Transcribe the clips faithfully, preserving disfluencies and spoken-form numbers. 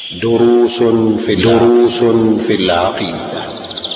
دروس في دروس في العقيدة.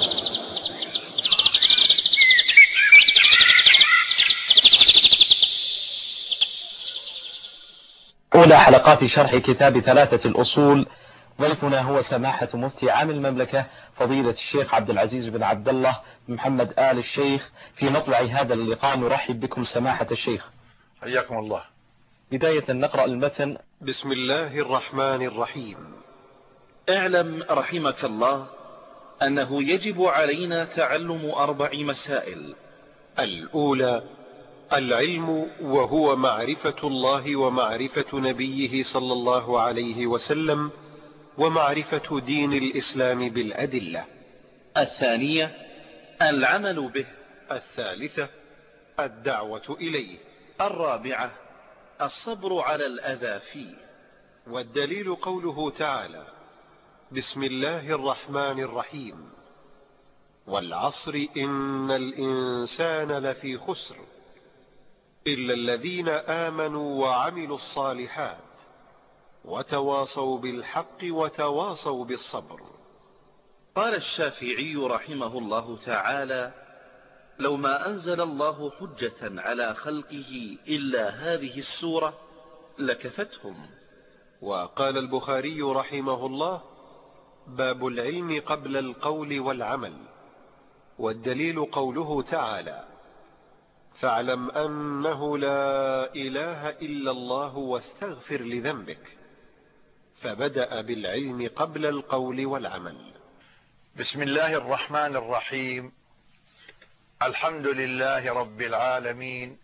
أولى حلقات شرح كتاب ثلاثة الأصول. ضيفنا هو سماحة مفتي عام المملكة فضيلة الشيخ عبد العزيز بن عبد الله محمد آل الشيخ. في مطلع هذا اللقاء نرحب بكم سماحة الشيخ، حياكم الله. بداية نقرأ المتن. بسم الله الرحمن الرحيم. اعلم رحمك الله أنه يجب علينا تعلم أربع مسائل. الأولى العلم، وهو معرفة الله ومعرفة نبيه صلى الله عليه وسلم ومعرفة دين الإسلام بالأدلة. الثانية العمل به. الثالثة الدعوة إليه. الرابعة الصبر على الأذى فيه. والدليل قوله تعالى: بسم الله الرحمن الرحيم، والعصر إن الإنسان لفي خسر إلا الذين آمنوا وعملوا الصالحات وتواصوا بالحق وتواصوا بالصبر. قال الشافعي رحمه الله تعالى: لو ما أنزل الله حجة على خلقه إلا هذه السورة لكفتهم. وقال البخاري رحمه الله: باب العلم قبل القول والعمل. والدليل قوله تعالى: فاعلم أنه لا إله إلا الله واستغفر لذنبك. فبدأ بالعلم قبل القول والعمل. بسم الله الرحمن الرحيم. الحمد لله رب العالمين.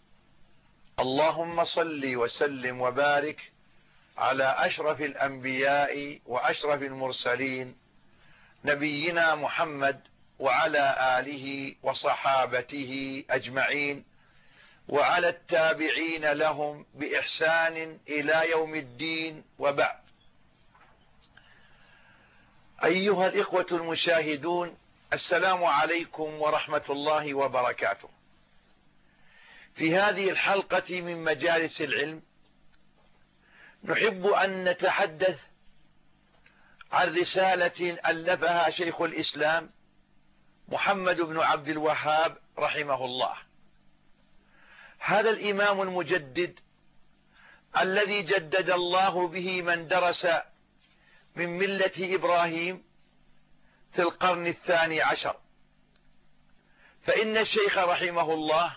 اللهم صل وسلم وبارك على أشرف الأنبياء وأشرف المرسلين نبينا محمد وعلى آله وصحابته أجمعين وعلى التابعين لهم بإحسان إلى يوم الدين، وبعد. أيها الإخوة المشاهدون، السلام عليكم ورحمة الله وبركاته. في هذه الحلقة من مجالس العلم نحب أن نتحدث عن رسالة ألفها شيخ الإسلام محمد بن عبد الوهاب رحمه الله. هذا الإمام المجدد الذي جدد الله به من درس من ملة إبراهيم في القرن الثاني عشر. فإن الشيخ رحمه الله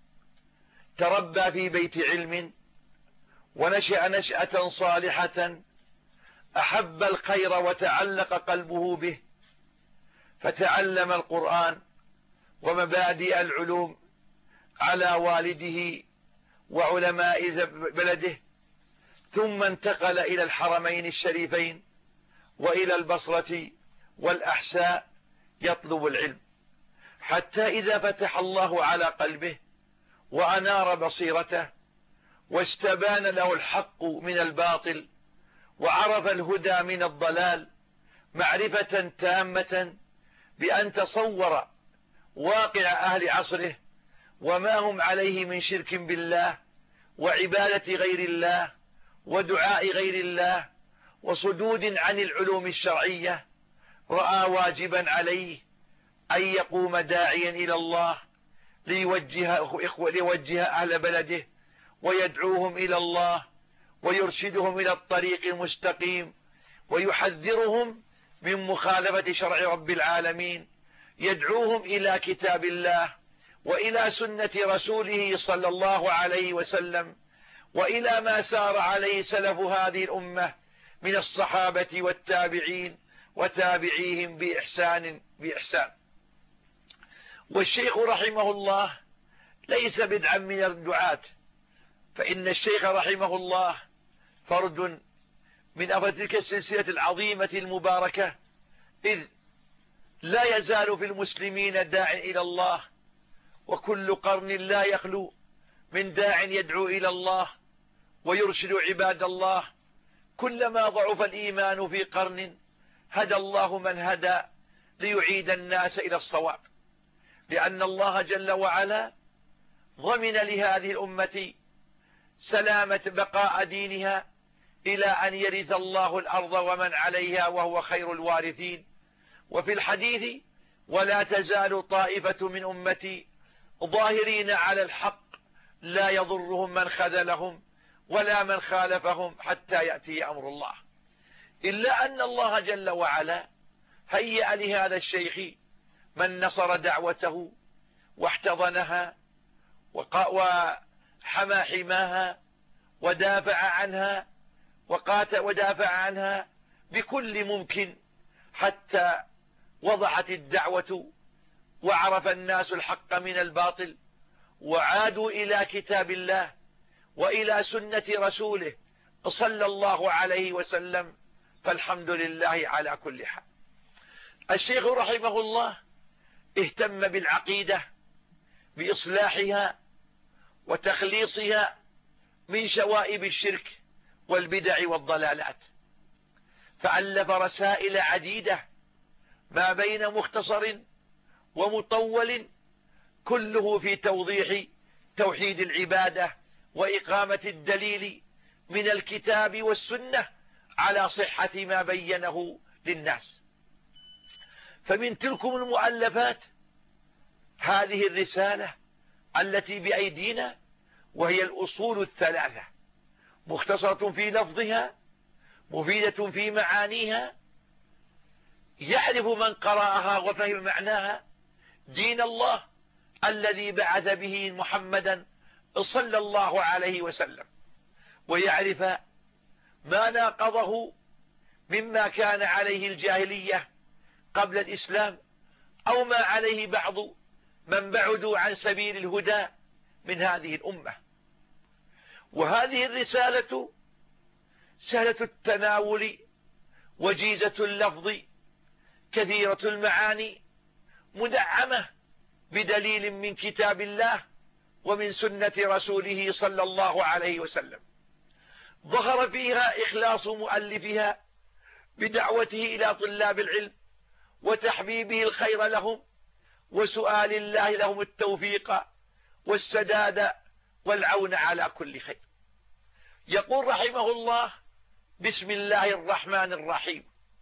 تربى في بيت علم ونشأ نشأة صالحة، أحب الخير وتعلق قلبه به، فتعلم القرآن ومبادئ العلوم على والده وعلماء بلده، ثم انتقل إلى الحرمين الشريفين وإلى البصرة والأحساء يطلب العلم، حتى إذا فتح الله على قلبه وأنار بصيرته واستبان له الحق من الباطل وعرف الهدى من الضلال معرفة تامة، بأن تصور واقع أهل عصره وما هم عليه من شرك بالله وعبادة غير الله ودعاء غير الله وصدود عن العلوم الشرعية، رأى واجبا عليه أن يقوم داعيا إلى الله ليوجه, ليوجه أهل بلده ويدعوهم إلى الله ويرشدهم إلى الطريق المستقيم ويحذرهم من مخالفة شرع رب العالمين، يدعوهم إلى كتاب الله وإلى سنة رسوله صلى الله عليه وسلم وإلى ما سار عليه سلف هذه الأمة من الصحابة والتابعين وتابعيهم بإحسان بإحسان. والشيخ رحمه الله ليس بدعا من الدعاة، فإن الشيخ رحمه الله فرد من أفراد تلك السلسلة العظيمة المباركة، إذ لا يزال في المسلمين داع إلى الله، وكل قرن لا يخلو من داع يدعو إلى الله ويرشد عباد الله. كلما ضعف الإيمان في قرن هدى الله من هدى ليعيد الناس إلى الصواب، لأن الله جل وعلا ضمن لهذه الأمة سلامة بقاء دينها إلى أن يرث الله الأرض ومن عليها وهو خير الوارثين. وفي الحديث: ولا تزال طائفة من أمتي ظاهرين على الحق لا يضرهم من خذلهم ولا من خالفهم حتى يأتي أمر الله. إلا أن الله جل وعلا هيأ لهذا الشيخ من نصر دعوته واحتضنها وحمى حماها ودافع عنها وقاتل ودافع عنها بكل ممكن، حتى وضحت الدعوة وعرف الناس الحق من الباطل وعادوا إلى كتاب الله وإلى سنة رسوله صلى الله عليه وسلم. فالحمد لله على كل حال. الشيخ رحمه الله اهتم بالعقيدة بإصلاحها وتخليصها من شوائب الشرك والبدع والضلالات، فألف رسائل عديدة ما بين مختصر ومطول كله في توضيح توحيد العبادة وإقامة الدليل من الكتاب والسنة على صحة ما بينه للناس. فمن تلكم المؤلفات هذه الرسالة التي بأيدينا، وهي الأصول الثلاثة، مختصرة في لفظها مفيدة في معانيها، يعرف من قرأها وفهم معناها دين الله الذي بعث به محمدا صلى الله عليه وسلم، ويعرف ما ناقضه مما كان عليه الجاهلية قبل الإسلام أو ما عليه بعض من بعدوا عن سبيل الهدى من هذه الأمة. وهذه الرسالة سهلة التناول وجيزة اللفظ كثيرة المعاني مدعمة بدليل من كتاب الله ومن سنة رسوله صلى الله عليه وسلم. ظهر فيها إخلاص مؤلفها بدعوته إلى طلاب العلم وتحبيبه الخير لهم وسؤال الله لهم التوفيق والسداد والعون على كل خير. يقول رحمه الله: بسم الله الرحمن الرحيم.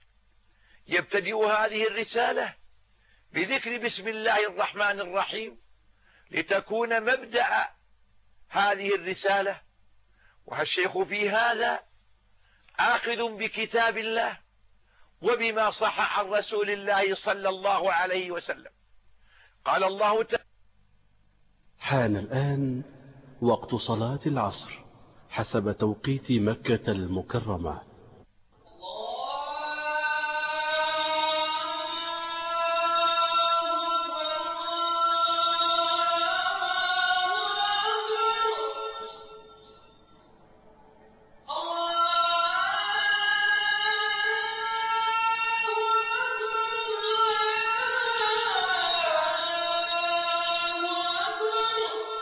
يبتدئ هذه الرسالة بذكر بسم الله الرحمن الرحيم لتكون مبدأ هذه الرسالة. والشيخ في هذا آخذ بكتاب الله وبما صح عن رسول الله صلى الله عليه وسلم. قال الله تعالى: حان الآن وقت صلاة العصر حسب توقيت مكة المكرمة.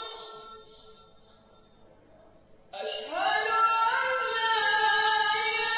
أشهد أن لا إله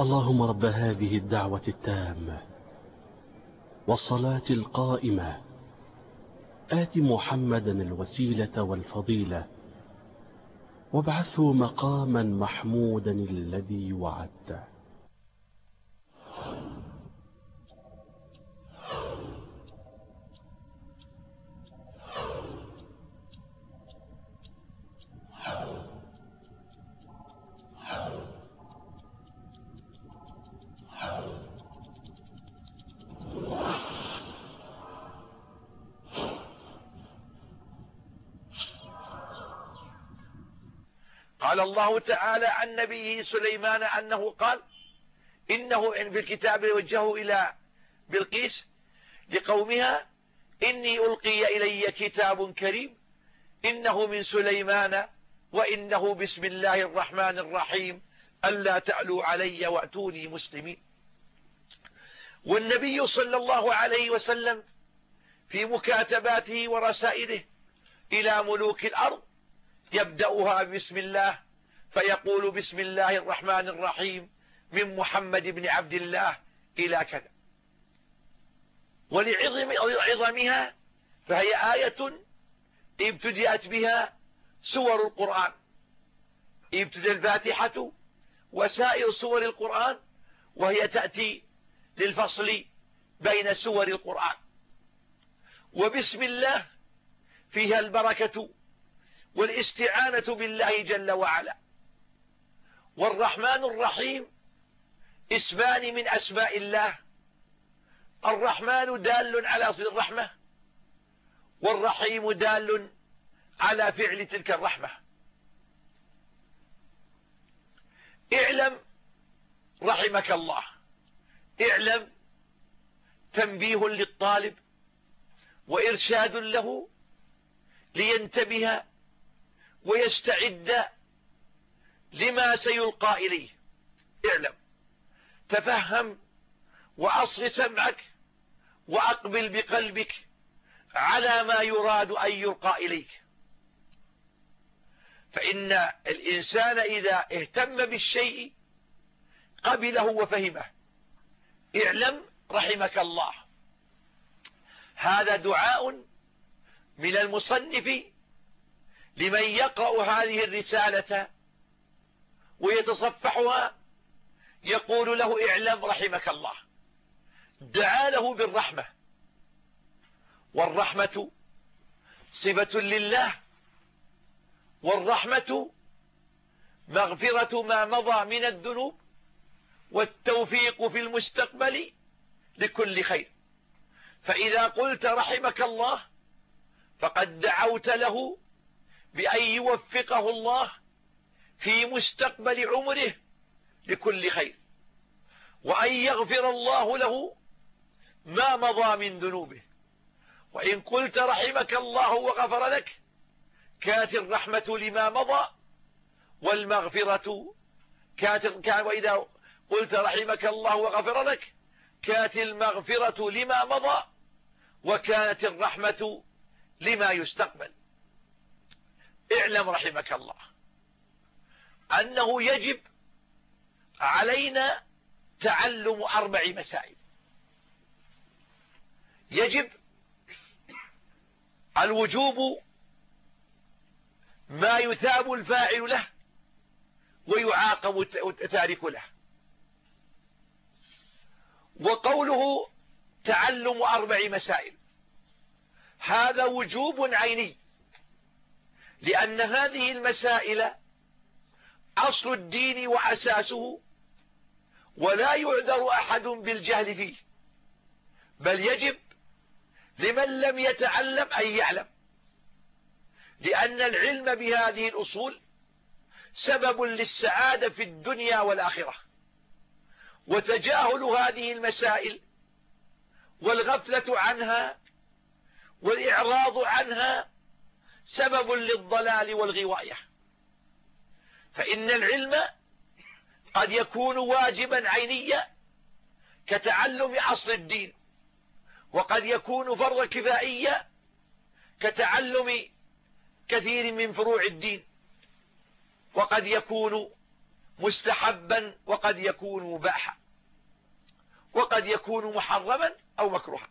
اللهم رب هذه الدعوة التامة والصلاة القائمة آت محمدا الوسيلة والفضيلة وابعثه مقاما محمودا الذي وعدته. قال الله تعالى عن نبيه سليمان أنه قال إنه في الكتاب وجهه إلى بلقيس لقومها إني ألقي إلي كتاب كريم إنه من سليمان وإنه بسم الله الرحمن الرحيم ألا تعلوا علي وأتوني مسلمين. والنبي صلى الله عليه وسلم في مكاتباته ورسائله إلى ملوك الأرض يبدأها بسم الله، فيقول بسم الله الرحمن الرحيم من محمد بن عبد الله إلى كذا. ولعظم عظمها فهي آية ابتدأت بها سور القرآن، ابتدأ الفاتحة وسائر سور القرآن، وهي تأتي للفصل بين سور القرآن. وبسم الله فيها البركة والاستعانة بالله جل وعلا. والرحمن الرحيم اسمان من أسماء الله، الرحمن دال على صل الرحمة، والرحيم دال على فعل تلك الرحمة. اعلم رحمك الله، اعلم تنبيه للطالب وإرشاد له لينتبه ويستعد لما سيلقى إليه. اعلم، تفهم وأصغ سمعك وأقبل بقلبك على ما يراد أن يلقى إليك. فإن الإنسان إذا اهتم بالشيء قبله وفهمه. اعلم رحمك الله، هذا دعاء من المصنف لمن يقرأ هذه الرسالة ويتصفحها، يقول له اعلم رحمك الله. دعا له بالرحمة، والرحمة صفة لله، والرحمة مغفرة ما مضى من الذنوب والتوفيق في المستقبل لكل خير. فإذا قلت رحمك الله فقد دعوت له بأن يوفقه الله في مستقبل عمره لكل خير، وأن يغفر الله له ما مضى من ذنوبه. وإن قلت رحمك الله وغفر لك كانت الرحمة لما مضى والمغفرة كانت، وإذا قلت رحمك الله وغفر لك كانت المغفرة لما مضى وكانت الرحمة لما يستقبل. اعلم رحمك الله أنه يجب علينا تعلم أربع مسائل. يجب الوجوب ما يثاب الفاعل له ويعاقب التارك له. وقوله تعلم أربع مسائل هذا وجوب عيني، لأن هذه المسائل أصل الدين وأساسه، ولا يعذر أحد بالجهل فيه، بل يجب لمن لم يتعلم أن يعلم، لأن العلم بهذه الأصول سبب للسعادة في الدنيا والآخرة. وتجاهل هذه المسائل والغفلة عنها والإعراض عنها سبب للضلال والغواية. فإن العلم قد يكون واجبا عينيا كتعلم أصل الدين، وقد يكون فرض كفائيا كتعلم كثير من فروع الدين، وقد يكون مستحبا وقد يكون مباحا وقد يكون محرما أو مكروها.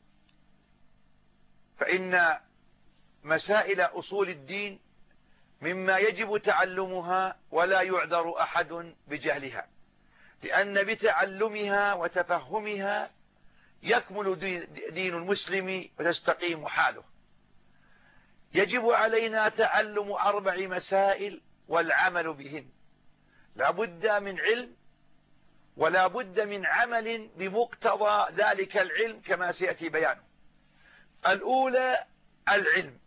فإن مسائل أصول الدين مما يجب تعلمها ولا يعذر أحد بجهلها، لأن بتعلمها وتفهمها يكمل دين المسلم وتستقيم حاله. يجب علينا تعلم أربع مسائل والعمل بهن، لا بد من علم ولا بد من عمل بمقتضى ذلك العلم كما سيأتي بيانه. الأولى العلم،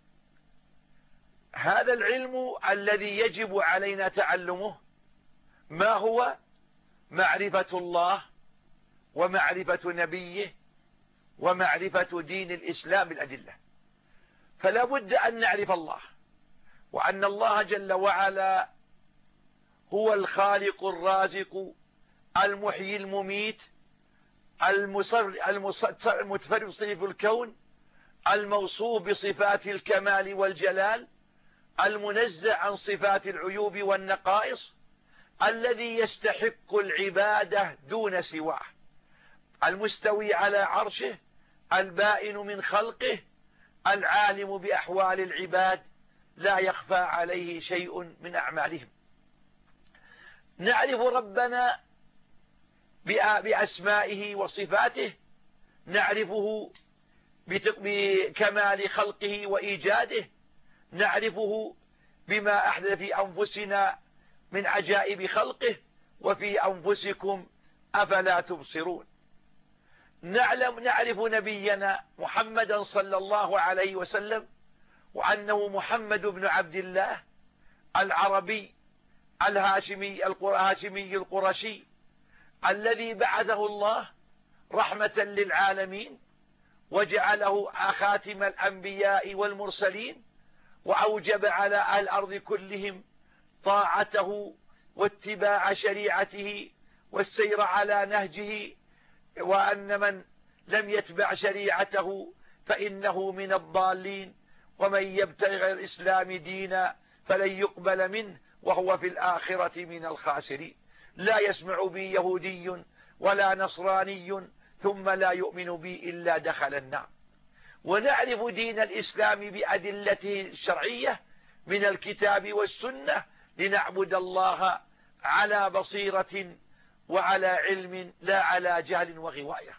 هذا العلم الذي يجب علينا تعلمه ما هو؟ معرفة الله ومعرفة نبيه ومعرفة دين الإسلام بالأدلة. فلا بد أن نعرف الله، وأن الله جل وعلا هو الخالق الرازق المحيي المميت المتفرد في الكون، الموصوف بصفات الكمال والجلال، المنزه عن صفات العيوب والنقائص، الذي يستحق العبادة دون سواه، المستوي على عرشه، البائن من خلقه، العالم بأحوال العباد، لا يخفى عليه شيء من أعمالهم. نعرف ربنا بأسمائه وصفاته، نعرفه بكمال خلقه وإيجاده، نعرفه بما أحدث في أنفسنا من عجائب خلقه وفي أنفسكم أفلا تبصرون. نعلم نعرف نبينا محمدا صلى الله عليه وسلم، وأنه محمد بن عبد الله العربي الهاشمي الهاشمي القرشي الذي بعثه الله رحمة للعالمين وجعله خاتم الأنبياء والمرسلين، وأوجب على الأرض كلهم طاعته واتباع شريعته والسير على نهجه، وأن من لم يتبع شريعته فإنه من الضالين، ومن يبتغي غير الإسلام دينا فلن يقبل منه وهو في الآخرة من الخاسرين. لا يسمع بي يهودي ولا نصراني ثم لا يؤمن بي إلا دخل النار. ونعرف دين الإسلام بأدلته الشرعية من الكتاب والسنة، لنعبد الله على بصيرة وعلى علم لا على جهل وغواية.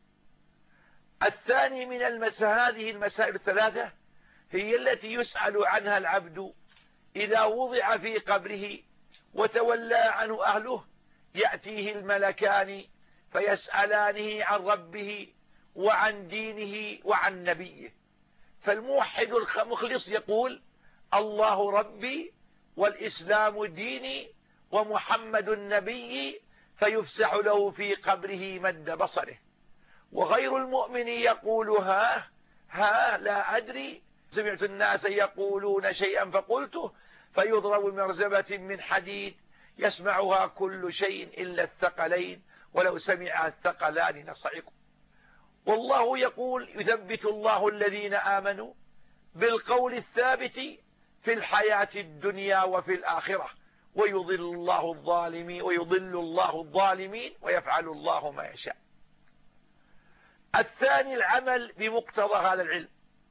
الثاني من المس... هذه المسائل الثلاثة هي التي يسأل عنها العبد إذا وضع في قبره وتولى عنه أهله، يأتيه الملكان فيسألانه عن ربه وعن دينه وعن نبيه. فالموحد المخلص يقول: الله ربي والإسلام ديني ومحمد النبي، فيفسح له في قبره مد بصره. وغير المؤمن يقول: ها ها لا أدري، سمعت الناس يقولون شيئا فقلته، فيضرب بمرزبة من حديد يسمعها كل شيء إلا الثقلين، ولو سمع الثقلان لصعقوا. والله يقول: يثبت الله الذين آمنوا بالقول الثابت في الحياة الدنيا وفي الآخرة، ويضل الله الظالمين ويضل الله الظالمين ويفعل الله ما يشاء. الثاني العمل بمقتضى هذا العلم،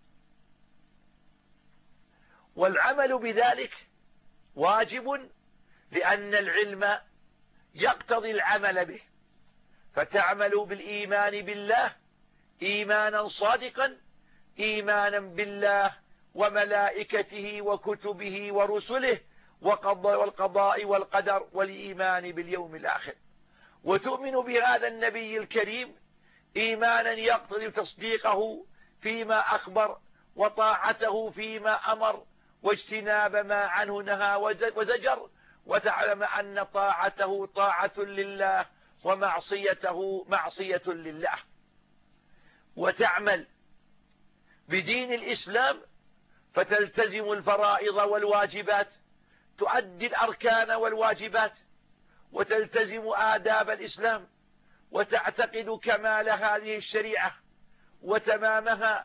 والعمل بذلك واجب لأن العلم يقتضي العمل به، فتعمل بالإيمان بالله إيمانا صادقا، إيمانا بالله وملائكته وكتبه ورسله والقضاء والقدر والإيمان باليوم الآخر، وتؤمن بهذا النبي الكريم إيمانا يقتضي تصديقه فيما أخبر وطاعته فيما أمر واجتناب ما عنه نهى وزجر، وتعلم أن طاعته طاعة لله ومعصيته معصية لله. وتعمل بدين الإسلام فتلتزم الفرائض والواجبات، تؤدي الأركان والواجبات، وتلتزم آداب الإسلام، وتعتقد كمال هذه الشريعة وتمامها،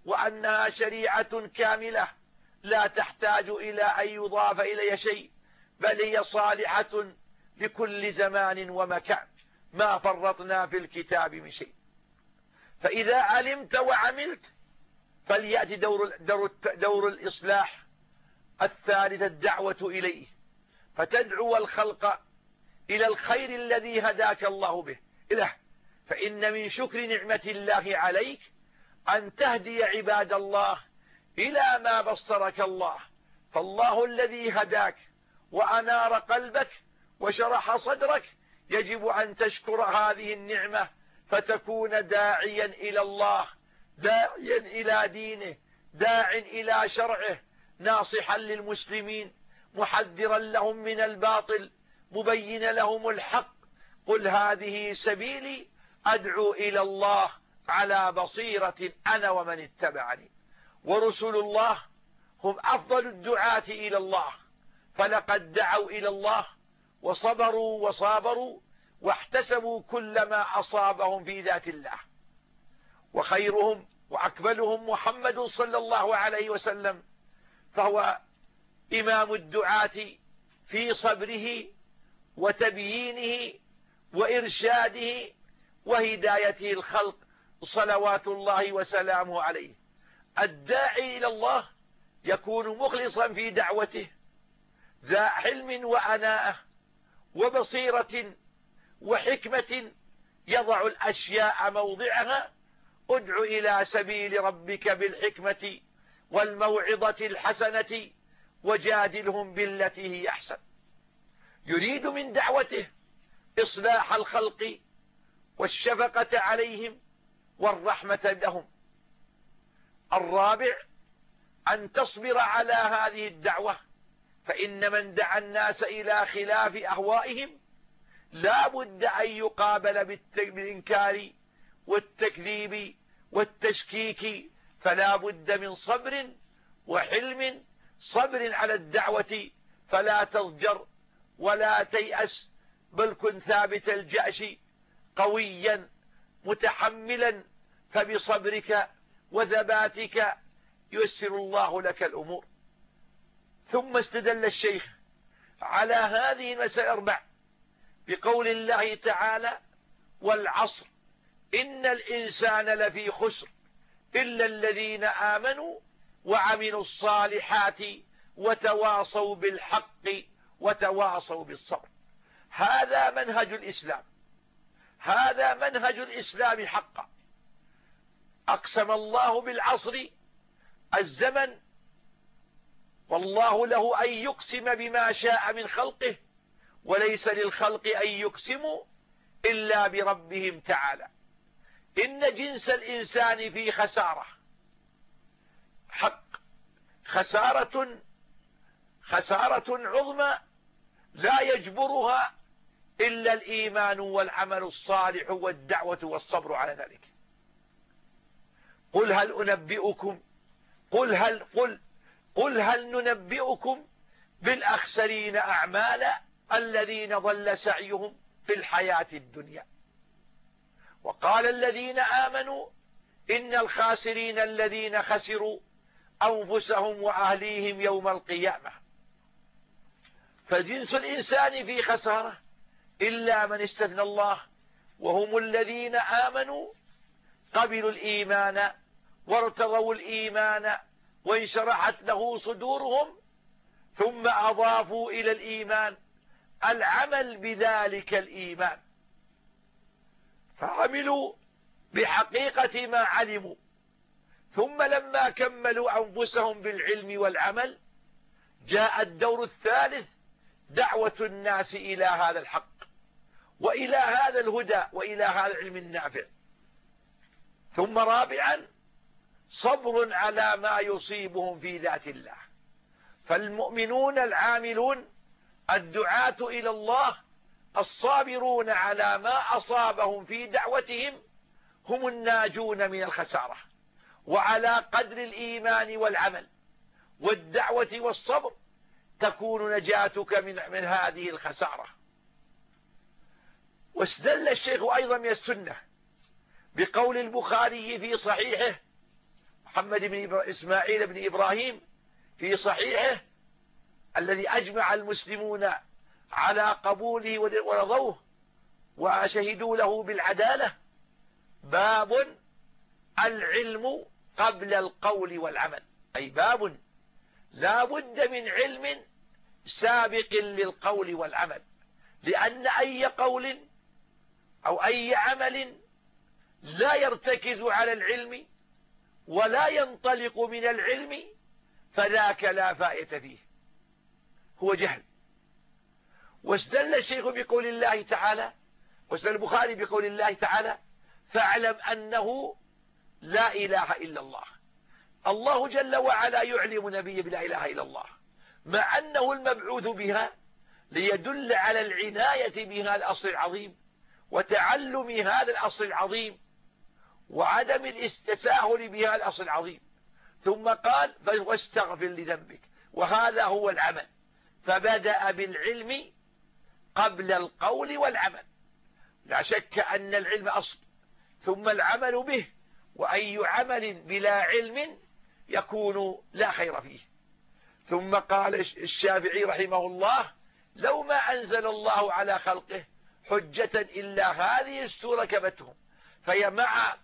وأنها شريعة كاملة لا تحتاج إلى أن يضاف إليها شيء، بل هي صالحة لكل زمان ومكان، ما فرطنا في الكتاب من شيء. فإذا علمت وعملت فليأتي دور, دور, دور الإصلاح الثالث، الدعوة إليه، فتدعو الخلق إلى الخير الذي هداك الله به إله. فإن من شكر نعمة الله عليك أن تهدي عباد الله إلى ما بصرك الله. فالله الذي هداك وأنار قلبك وشرح صدرك، يجب أن تشكر هذه النعمة فتكون داعيا إلى الله، داعيا إلى دينه، داع إلى شرعه، ناصحا للمسلمين، محذرا لهم من الباطل، مبين لهم الحق. قل هذه سبيلي أدعو إلى الله على بصيرة أنا ومن اتبعني. ورسل الله هم أفضل الدعاة إلى الله، فلقد دعوا إلى الله وصبروا وصابروا واحتسبوا كل ما أصابهم في ذات الله. وخيرهم وأكملهم محمد صلى الله عليه وسلم، فهو إمام الدعاة في صبره وتبيينه وإرشاده وهدايته الخلق صلوات الله وسلامه عليه. الداعي إلى الله يكون مخلصا في دعوته، ذا حلم وأناءة وبصيرة وحكمة، يضع الأشياء موضعها. ادع إلى سبيل ربك بالحكمة والموعظة الحسنة وجادلهم بالتي هي أحسن. يريد من دعوته إصلاح الخلق والشفقة عليهم والرحمة لهم. الرابع أن تصبر على هذه الدعوة، فإن من دعا الناس إلى خلاف أهوائهم لا بد أن يقابل بالإنكار والتكذيب والتشكيك، فلا بد من صبر وحلم، صبر على الدعوة، فلا تضجر ولا تيأس، بل كن ثابت الجأش قويا متحملا، فبصبرك وثباتك ييسر الله لك الأمور. ثم استدل الشيخ على هذه المسألة الأربع بقول الله تعالى: والعصر إن الإنسان لفي خسر إلا الذين آمنوا وعملوا الصالحات وتواصوا بالحق وتواصوا بالصبر. هذا منهج الإسلام، هذا منهج الإسلام حقا. أقسم الله بالعصر، الزمن، والله له أن يقسم بما شاء من خلقه، وليس للخلق أن يقسموا إلا بربهم تعالى. إن جنس الإنسان في خسارة حق، خسارة خسارة عظمى لا يجبرها إلا الإيمان والعمل الصالح والدعوة والصبر على ذلك. قل هل أنبئكم قل هل قل قل هل ننبئكم بالأخسرين أعمالا الذين ضل سعيهم في الحياة الدنيا. وقال الذين آمنوا إن الخاسرين الذين خسروا أنفسهم وأهليهم يوم القيامة. فجنس الإنسان في خسارة إلا من استثنى الله، وهم الذين آمنوا قبلوا الإيمان وارتضوا الإيمان وانشرحت له صدورهم، ثم أضافوا إلى الإيمان العمل بذلك الإيمان، فعملوا بحقيقة ما علموا. ثم لما كملوا أنفسهم بالعلم والعمل جاء الدور الثالث، دعوة الناس إلى هذا الحق وإلى هذا الهدى وإلى هذا العلم النافع. ثم رابعا صبر على ما يصيبهم في ذات الله. فالمؤمنون العاملون الدعاة إلى الله الصابرون على ما أصابهم في دعوتهم هم الناجون من الخسارة. وعلى قدر الإيمان والعمل والدعوة والصبر تكون نجاتك من, من هذه الخسارة. واستدل الشيخ أيضا من السنة بقول البخاري في صحيحه، محمد بن إسماعيل بن إبراهيم في صحيحه، الذي أجمع المسلمون على قبوله ورضوه وشهدوا له بالعدالة، باب العلم قبل القول والعمل، أي باب لا بد من علم سابق للقول والعمل، لأن أي قول أو أي عمل لا يرتكز على العلم ولا ينطلق من العلم فذاك لا فائدة فيه، هو جهل. واستدل الشيخ بقول الله تعالى، واستدل البخاري بقول الله تعالى: فاعلم أنه لا إله إلا الله. الله جل وعلا يعلم نبيه بلا إله إلا الله، مع أنه المبعوث بها ليدل على العناية بهذا الأصل العظيم وتعلم هذا الأصل العظيم وعدم التساهل بهذا الأصل العظيم. ثم قال: واستغفر لذنبك، وهذا هو العمل. فبدأ بالعلم قبل القول والعمل. لا شك أن العلم أصل، ثم العمل به، وأي عمل بلا علم يكون لا خير فيه. ثم قال الشافعي رحمه الله: لو ما أنزل الله على خلقه حجة إلا هذه السورة كبتهم. فهي مع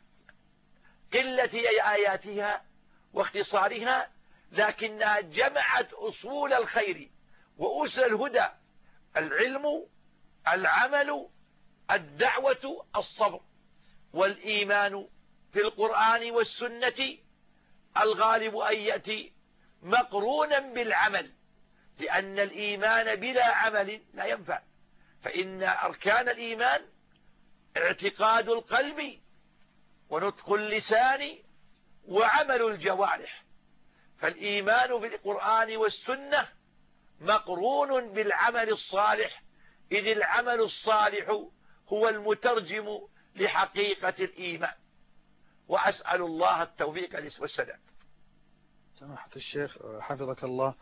قلة آياتها واختصارها لكنها جمعت أصول الخير وأسر الهدى: العلم، العمل، الدعوة، الصبر. والإيمان في القرآن والسنة الغالب أن يأتي مقرونا بالعمل، لأن الإيمان بلا عمل لا ينفع. فإن أركان الإيمان اعتقاد القلب ونطق اللسان وعمل الجوارح. فالإيمان بالقرآن والسنة مقرون بالعمل الصالح، إذ العمل الصالح هو المترجم لحقيقة الإيمان. وأسأل الله التوفيق والسداد. سماحة الشيخ حفظك الله،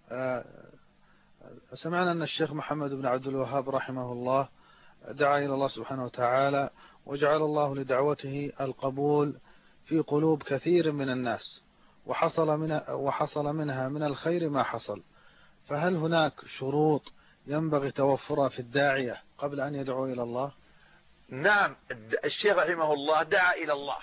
سمعنا أن الشيخ محمد بن عبد الوهاب رحمه الله دعا إلى الله سبحانه وتعالى وجعل الله لدعوته القبول في قلوب كثير من الناس، وحصل منها, وحصل منها من الخير ما حصل. فهل هناك شروط ينبغي توفرها في الداعية قبل أن يدعو إلى الله؟ نعم، الشيخ رحمه الله دعا إلى الله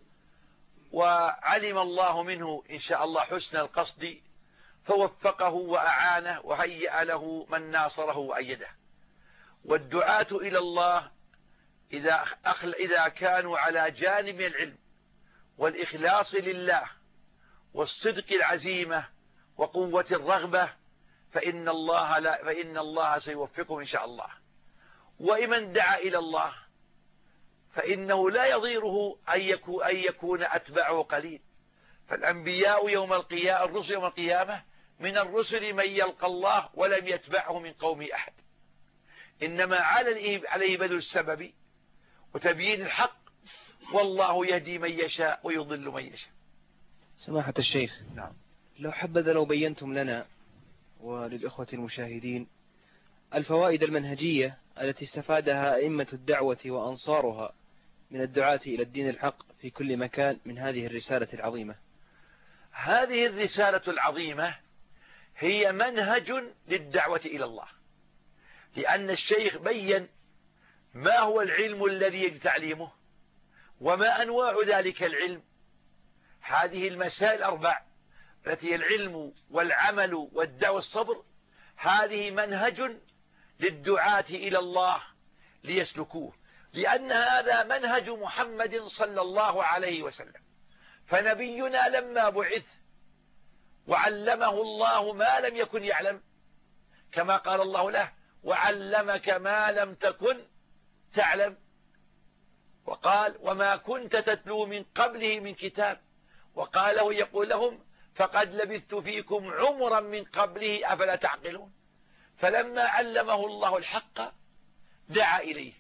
وعلم الله منه إن شاء الله حسن القصد، فوفقه وأعانه وهيأ له من ناصره وأيده. والدعاة إلى الله إذا, أخل إذا كانوا على جانب العلم والإخلاص لله والصدق العزيمة وقوة الرغبة فإن الله, لا فإن الله سيوفقهم إن شاء الله. ومن دعا إلى الله فإنه لا يضيره أن يكون, أن يكون أتباعه قليل. فالأنبياء يوم القيامة، الرسل يوم القيامة من الرسل من يلقى الله ولم يتبعه من قومه أحد، إنما عليه بذل السبب وتبيين الحق، والله يهدي من يشاء ويضل من يشاء. سماحة الشيخ، نعم، لو حبذا لو بينتم لنا وللإخوة المشاهدين الفوائد المنهجية التي استفادها أئمة الدعوة وأنصارها من الدعاة إلى الدين الحق في كل مكان من هذه الرسالة العظيمة. هذه الرسالة العظيمة هي منهج للدعوة إلى الله، لأن الشيخ بين ما هو العلم الذي يجب تعليمه وما أنواع ذلك العلم. هذه المسائل الأربع التي هي العلم والعمل والدعوة والصبر، هذه منهج للدعاة إلى الله ليسلكوه، لأن هذا منهج محمد صلى الله عليه وسلم. فنبينا لما بعث وعلمه الله ما لم يكن يعلم، كما قال الله له: وعلمك ما لم تكن تعلم. وقال: وما كنت تتلو من قبله من كتاب. وقال له يقول لهم: فقد لبثت فيكم عمرا من قبله أفلا تعقلون. فلما علمه الله الحق دعا إليه،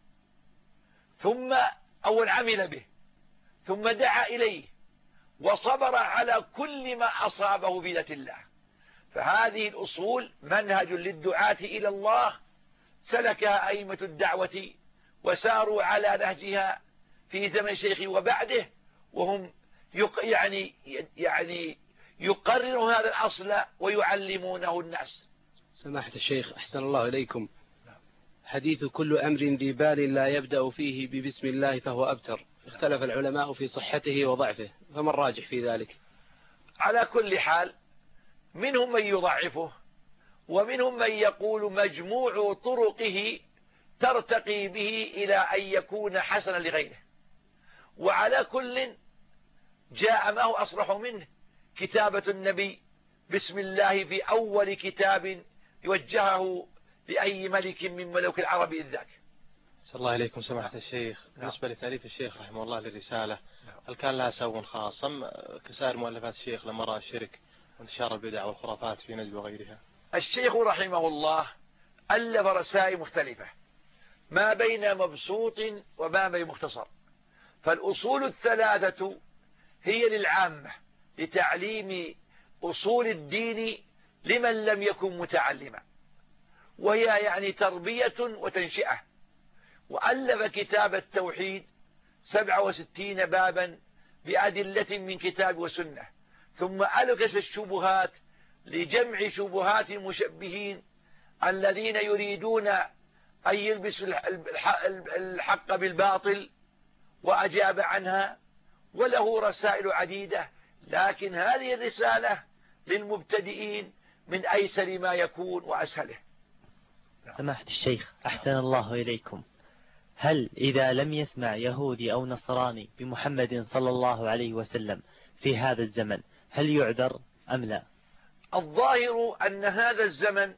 ثم أول عمل به، ثم دعا إليه وصبر على كل ما أصابه بذات الله. فهذه الأصول منهج للدعاة إلى الله سلكها أئمة الدعوة وساروا على نهجها في زمن شيخه وبعده، وهم يعني يعني يقرر هذا الأصل ويعلمونه الناس. سماحة الشيخ أحسن الله إليكم، حديث كل أمر ذي بال لا يبدأ فيه ببسم الله فهو أبتر، اختلف العلماء في صحته وضعفه، فما الراجح في ذلك؟ على كل حال منهم من يضعفه ومنهم من يقول مجموع طرقه ترتقي به إلى أن يكون حسنا لغيره، وعلى كل جاء ما هو أصرح منه كتابة النبي بسم الله في أول كتاب يوجهه لأي ملك من ملوك العرب إذ ذاك. صلى الله عليكم سماحة الشيخ. بالنسبة لتأليف الشيخ رحمه الله للرسالة، هل كان لها سبب خاص أم كسائر مؤلفات الشيخ لما رأى الشرك وانتشار البدع والخرافات في نجد وغيرها؟ الشيخ رحمه الله ألف رسائل مختلفة ما بين مبسوط وما بين مختصر، فالأصول الثلاثة هي للعامة لتعليم أصول الدين لمن لم يكن متعلما، وهي يعني تربية وتنشئة. وألف كتاب التوحيد سبعة وستين بابا بأدلة من كتاب وسنة، ثم ألكس الشبهات لجمع شبهات المشبهين الذين يريدون أن يلبسوا الحق بالباطل، وأجاب عنها، وله رسائل عديدة، لكن هذه الرسالة للمبتدئين من أيسر ما يكون وأسهله. سماحة الشيخ أحسن الله إليكم، هل إذا لم يسمع يهودي أو نصراني بمحمد صلى الله عليه وسلم في هذا الزمن هل يعذر أم لا؟ الظاهر أن هذا الزمن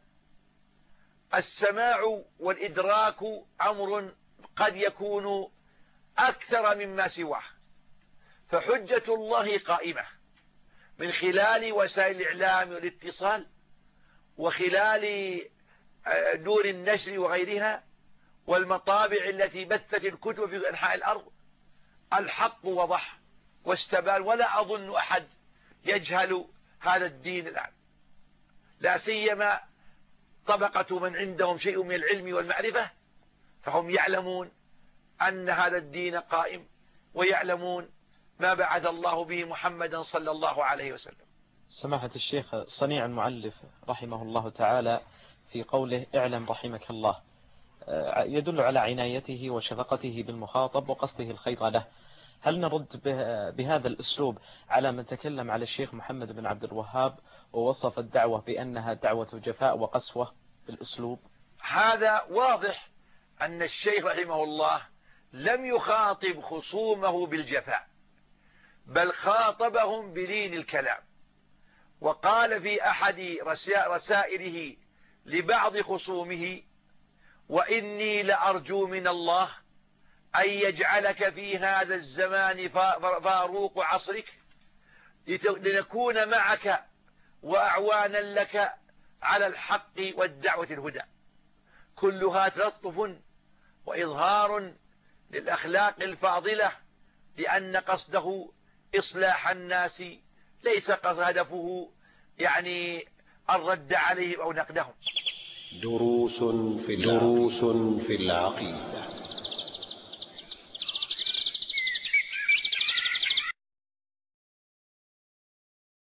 السماع والإدراك أمر قد يكون أكثر مما سواه، فحجة الله قائمة من خلال وسائل الإعلام والاتصال وخلال دور النشر وغيرها والمطابع التي بثت الكتب في أنحاء الأرض. الحق وضح واستبان، ولا أظن أحد يجهل هذا الدين الآن، لا سيما طبقة من عندهم شيء من العلم والمعرفة، فهم يعلمون أن هذا الدين قائم، ويعلمون ما بعث الله به محمدا صلى الله عليه وسلم. سماحة الشيخ، صنيع المؤلف رحمه الله تعالى في قوله اعلم رحمك الله يدل على عنايته وشفقته بالمخاطب وقصده الخير له. هل نرد بهذا الأسلوب على من تكلم على الشيخ محمد بن عبد الوهاب ووصف الدعوة بأنها دعوة جفاء وقسوة بالأسلوب؟ هذا واضح أن الشيخ رحمه الله لم يخاطب خصومه بالجفاء، بل خاطبهم بلين الكلام، وقال في أحد رسائله لبعض خصومه: وإني لأرجو من الله أن يجعلك في هذا الزمان فاروق عصرك لنكون معك وأعوانا لك على الحق والدعوة الهدى. كلها تلطف وإظهار للأخلاق الفاضلة، لأن قصده إصلاح الناس، ليس قصد هدفه يعني الرد عليهم أو نقدهم. دروس في دروس في العقيدة.